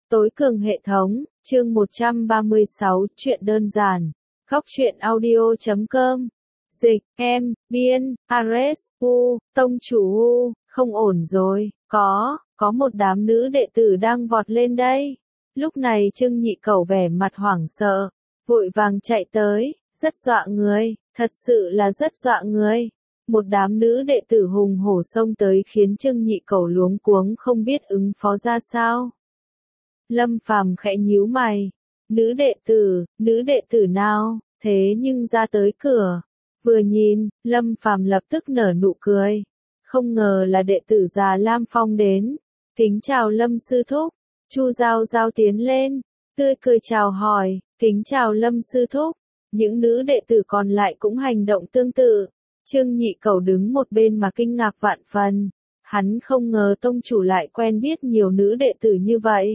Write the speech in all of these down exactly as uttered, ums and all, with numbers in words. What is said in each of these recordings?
Tối cường hệ thống, chương một trăm ba mươi sáu, chuyện đơn giản. Góc truyện audio chấm com. Dịch, em, biên, Ares, U, tông chủ U, không ổn rồi, có, có một đám nữ đệ tử đang vọt lên đây. Lúc này Trương Nhị Cẩu vẻ mặt hoảng sợ, vội vàng chạy tới, rất dọa người, thật sự là rất dọa người. Một đám nữ đệ tử hùng hổ xông tới khiến Trương Nhị Cẩu luống cuống không biết ứng phó ra sao. Lâm Phàm khẽ nhíu mày, nữ đệ tử, nữ đệ tử nào, thế nhưng ra tới cửa. Vừa nhìn, Lâm Phàm lập tức nở nụ cười. Không ngờ là đệ tử già Lam Phong đến. Kính chào Lâm sư thúc. Chu Giao Giao tiến lên, tươi cười chào hỏi, kính chào Lâm sư thúc. Những nữ đệ tử còn lại cũng hành động tương tự. Trương Nhị Cẩu đứng một bên mà kinh ngạc vạn phần. Hắn không ngờ tông chủ lại quen biết nhiều nữ đệ tử như vậy.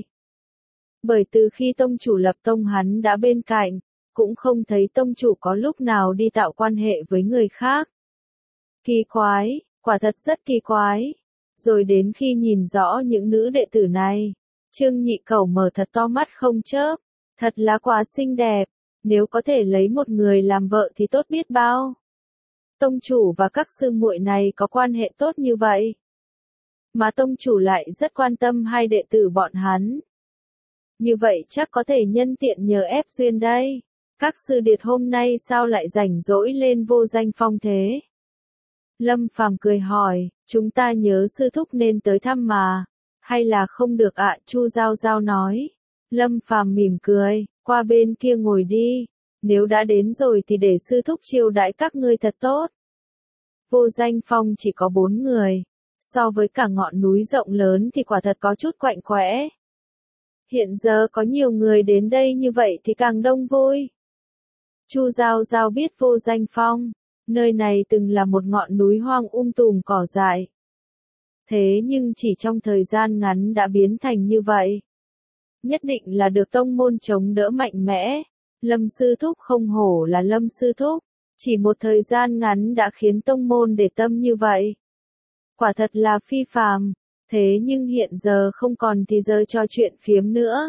Bởi từ khi tông chủ lập tông hắn đã bên cạnh, cũng không thấy tông chủ có lúc nào đi tạo quan hệ với người khác. Kỳ quái, quả thật rất kỳ quái. Rồi đến khi nhìn rõ những nữ đệ tử này, Trương Nhị Cẩu mở thật to mắt không chớp, thật là quá xinh đẹp, nếu có thể lấy một người làm vợ thì tốt biết bao. Tông chủ và các sư muội này có quan hệ tốt như vậy, mà tông chủ lại rất quan tâm hai đệ tử bọn hắn. Như vậy chắc có thể nhân tiện nhờ ép duyên đây. Các sư điệt hôm nay sao lại rảnh rỗi lên Vô Danh Phong thế? Lâm Phàm cười hỏi, chúng ta nhớ sư thúc nên tới thăm mà. Hay là không được ạ? Chu Giao Giao nói. Lâm Phàm mỉm cười, qua bên kia ngồi đi. Nếu đã đến rồi thì để sư thúc chiêu đãi các ngươi thật tốt. Vô Danh Phong chỉ có bốn người. So với cả ngọn núi rộng lớn thì quả thật có chút quạnh quẽ. Hiện giờ có nhiều người đến đây như vậy thì càng đông vui. Chu Giao Giao biết Vô Danh Phong, nơi này từng là một ngọn núi hoang um tùm cỏ dại. Thế nhưng chỉ trong thời gian ngắn đã biến thành như vậy. Nhất định là được tông môn chống đỡ mạnh mẽ. Lâm sư thúc không hổ là Lâm sư thúc, chỉ một thời gian ngắn đã khiến tông môn để tâm như vậy. Quả thật là phi phàm. Thế nhưng hiện giờ không còn thì giờ cho chuyện phiếm nữa.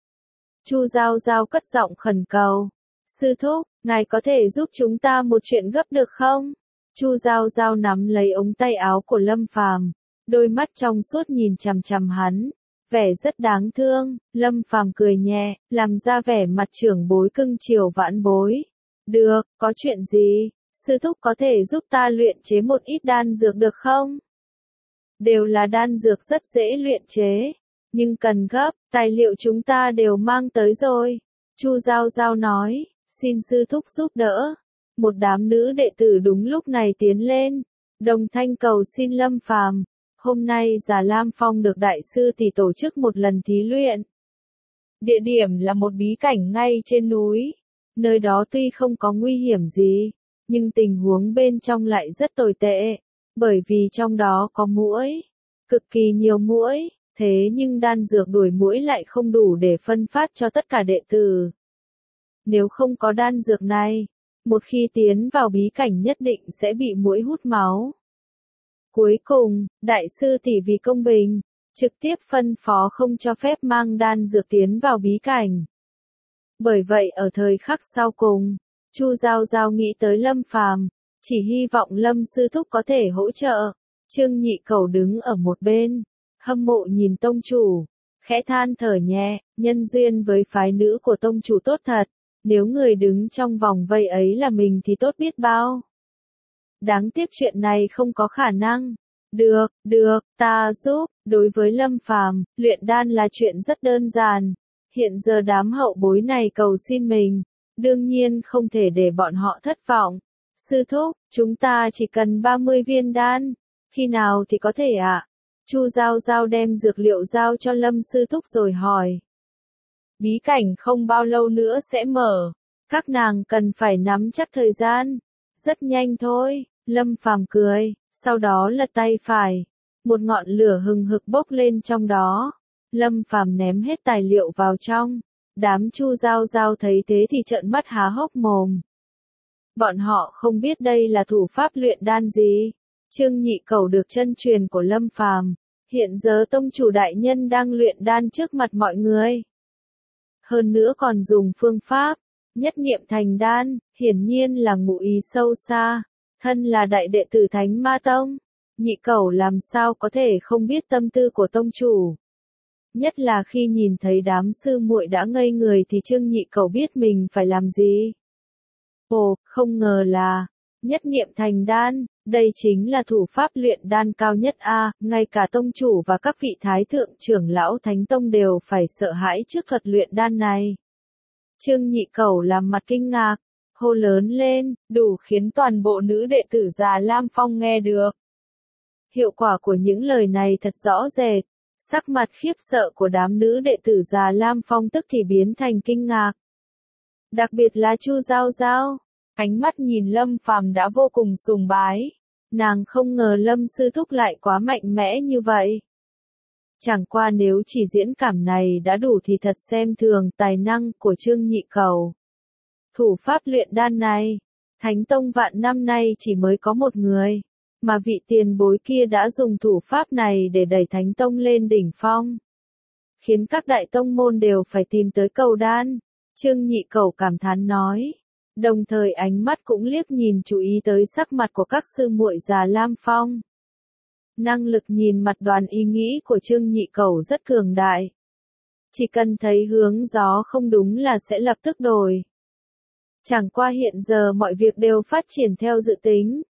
Chu Giao Giao cất giọng khẩn cầu. Sư thúc, ngài có thể giúp chúng ta một chuyện gấp được không? Chu Giao Giao nắm lấy ống tay áo của Lâm Phàm, đôi mắt trong suốt nhìn chằm chằm hắn, vẻ rất đáng thương. Lâm Phàm cười nhẹ, làm ra vẻ mặt trưởng bối cưng chiều vãn bối. Được, có chuyện gì? Sư thúc có thể giúp ta luyện chế một ít đan dược được không? Đều là đan dược rất dễ luyện chế, nhưng cần gấp, tài liệu chúng ta đều mang tới rồi. Chu Giao Giao nói, xin sư thúc giúp đỡ. Một đám nữ đệ tử đúng lúc này tiến lên, đồng thanh cầu xin Lâm Phàm. Hôm nay Già Lam Phong được đại sư tỷ tổ chức một lần thí luyện. Địa điểm là một bí cảnh ngay trên núi. Nơi đó tuy không có nguy hiểm gì, nhưng tình huống bên trong lại rất tồi tệ. Bởi vì trong đó có muỗi, cực kỳ nhiều muỗi, thế nhưng đan dược đuổi muỗi lại không đủ để phân phát cho tất cả đệ tử. Nếu không có đan dược này, một khi tiến vào bí cảnh nhất định sẽ bị muỗi hút máu. Cuối cùng, đại sư tỷ vì công bình, trực tiếp phân phó không cho phép mang đan dược tiến vào bí cảnh. Bởi vậy ở thời khắc sau cùng, Chu Giao Giao nghĩ tới Lâm Phàm, chỉ hy vọng Lâm sư thúc có thể hỗ trợ. Trương Nhị Cẩu đứng ở một bên, hâm mộ nhìn tông chủ, khẽ than thở nhẹ, nhân duyên với phái nữ của tông chủ tốt thật, nếu người đứng trong vòng vây ấy là mình thì tốt biết bao. Đáng tiếc chuyện này không có khả năng. Được, được, ta giúp. Đối với Lâm Phàm, luyện đan là chuyện rất đơn giản. Hiện giờ đám hậu bối này cầu xin mình, đương nhiên không thể để bọn họ thất vọng. Sư thúc, chúng ta chỉ cần ba mươi viên đan, khi nào thì có thể ạ? À? Chu Giao Giao đem dược liệu giao cho Lâm sư thúc rồi hỏi. Bí cảnh không bao lâu nữa sẽ mở, các nàng cần phải nắm chắc thời gian. Rất nhanh thôi, Lâm Phàm cười, sau đó lật tay phải, một ngọn lửa hừng hực bốc lên trong đó. Lâm Phàm ném hết tài liệu vào trong, đám Chu Giao Giao thấy thế thì trợn mắt há hốc mồm. Bọn họ không biết đây là thủ pháp luyện đan gì. Trương Nhị Cẩu được chân truyền của Lâm Phàm, Hiện giờ tông chủ đại nhân đang luyện đan trước mặt mọi người. Hơn nữa còn dùng phương pháp nhất niệm thành đan, hiển nhiên là ngụ ý sâu xa. Thân là đại đệ tử Thánh Ma Tông, Nhị Cẩu làm sao có thể không biết tâm tư của tông chủ. Nhất là khi nhìn thấy đám sư muội đã ngây người thì Trương Nhị Cẩu biết mình phải làm gì. Ồ, không ngờ là nhất niệm thành đan, đây chính là thủ pháp luyện đan cao nhất a, ngay cả tông chủ và các vị thái thượng trưởng lão Thánh Tông đều phải sợ hãi trước thuật luyện đan này. Trương Nhị Cẩu làm mặt kinh ngạc, hô lớn lên, đủ khiến toàn bộ nữ đệ tử Già Lam Phong nghe được. Hiệu quả của những lời này thật rõ rệt, sắc mặt khiếp sợ của đám nữ đệ tử Già Lam Phong tức thì biến thành kinh ngạc. Đặc biệt là Chu Giao Giao, ánh mắt nhìn Lâm Phàm đã vô cùng sùng bái, nàng không ngờ Lâm sư thúc lại quá mạnh mẽ như vậy. Chẳng qua nếu chỉ diễn cảm này đã đủ thì thật xem thường tài năng của Trương Nhị Cẩu. Thủ pháp luyện đan này, Thánh Tông vạn năm nay chỉ mới có một người, mà vị tiền bối kia đã dùng thủ pháp này để đẩy Thánh Tông lên đỉnh phong, khiến các đại tông môn đều phải tìm tới cầu đan. Trương Nhị Cẩu cảm thán nói, đồng thời ánh mắt cũng liếc nhìn chú ý tới sắc mặt của các sư muội Già Lam Phong. Năng lực nhìn mặt đoán ý nghĩ của Trương Nhị Cẩu rất cường đại. Chỉ cần thấy hướng gió không đúng là sẽ lập tức đổi. Chẳng qua hiện giờ mọi việc đều phát triển theo dự tính.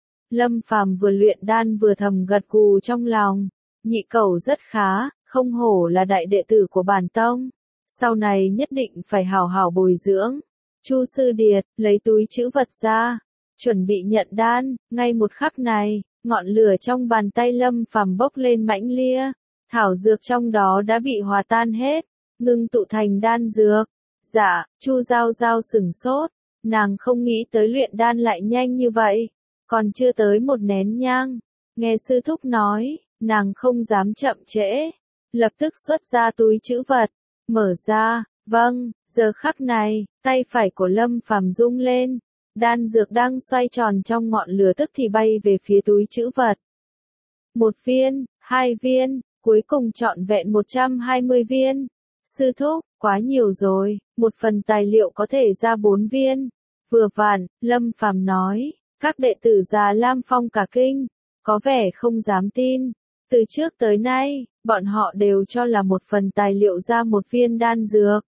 Lâm Phàm vừa luyện đan vừa thầm gật gù trong lòng. Nhị Cẩu rất khá, không hổ là đại đệ tử của bản tông. Sau này nhất định phải hào hào bồi dưỡng. Chu Sư Điệt, lấy túi trữ vật ra, chuẩn bị nhận đan. Ngay một khắc này, ngọn lửa trong bàn tay Lâm Phàm bốc lên mãnh lia. Thảo dược trong đó đã bị hòa tan hết, ngưng tụ thành đan dược. Dạ, Chu Giao Giao sửng sốt, nàng không nghĩ tới luyện đan lại nhanh như vậy, còn chưa tới một nén nhang. Nghe sư thúc nói, nàng không dám chậm trễ, lập tức xuất ra túi trữ vật, mở ra, vâng, giờ khắc này, tay phải của Lâm Phàm rung lên, đan dược đang xoay tròn trong ngọn lửa tức thì bay về phía túi trữ vật. Một viên, hai viên, cuối cùng trọn vẹn một trăm hai mươi viên. Sư thúc, quá nhiều rồi, một phần tài liệu có thể ra bốn viên. Vừa vặn, Lâm Phàm nói, các đệ tử Già Lam Phong cả kinh, có vẻ không dám tin. Từ trước tới nay, bọn họ đều cho là một phần tài liệu ra một viên đan dược.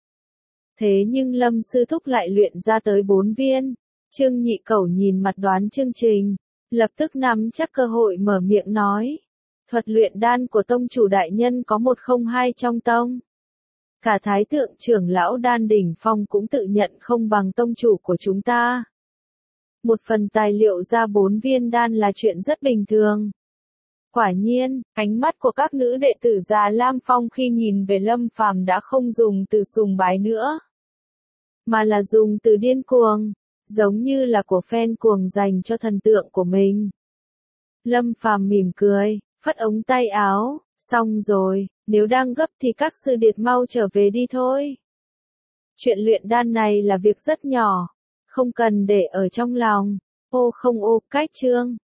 Thế nhưng Lâm sư thúc lại luyện ra tới bốn viên. Trương Nhị Cẩu nhìn mặt đoán chương trình, lập tức nắm chắc cơ hội mở miệng nói. Thuật luyện đan của tông chủ đại nhân có một không hai trong tông. Cả thái thượng trưởng lão đan đỉnh phong cũng tự nhận không bằng tông chủ của chúng ta. Một phần tài liệu ra bốn viên đan là chuyện rất bình thường. Quả nhiên, ánh mắt của các nữ đệ tử Già Lam Phong khi nhìn về Lâm Phàm đã không dùng từ sùng bái nữa, mà là dùng từ điên cuồng, giống như là của fan cuồng dành cho thần tượng của mình. Lâm Phàm mỉm cười, phất ống tay áo, xong rồi, nếu đang gấp thì các sư điệt mau trở về đi thôi. Chuyện luyện đan này là việc rất nhỏ, không cần để ở trong lòng. Ô không ô, cách chương.